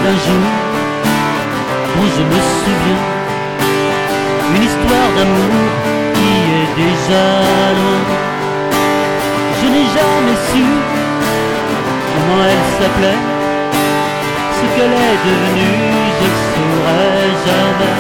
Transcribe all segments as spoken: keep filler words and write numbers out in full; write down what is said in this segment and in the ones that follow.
d'un jour dont je me souviens, une histoire d'amour qui est déjà loin. Je n'ai jamais su comment elle s'appelait, ce qu'elle est devenue, je le saurai jamais.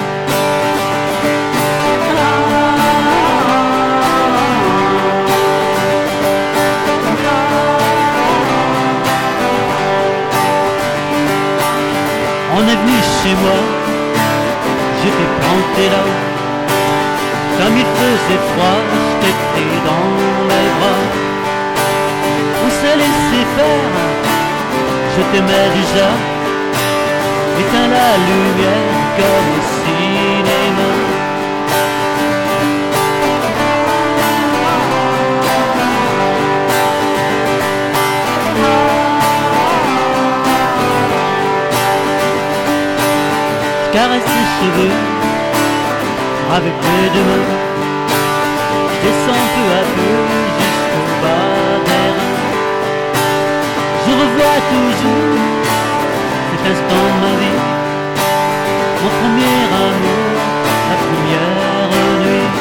On est venu chez moi, j'étais planté là-haut. Comme il faisait froid, j'étais pris dans les bras. On s'est laissé faire, je t'aimais déjà. Éteins la lumière comme au cinéma. Je caresse ses cheveux avec mes deux mains. Je descends peu à peu jusqu'au bas des reins. Je revois toujours cet instant de ma vie, mon premier amour, la première nuit.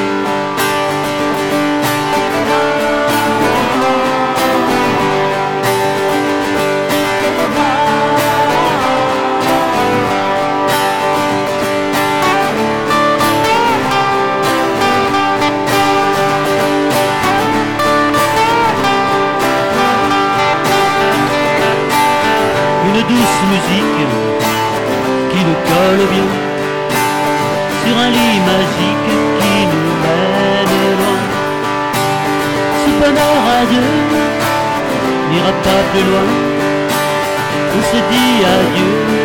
Une douce musique qui nous colle bien sur un lit magique qui nous mène loin. Ce bonheur à deux n'ira pas plus loin. On se dit adieu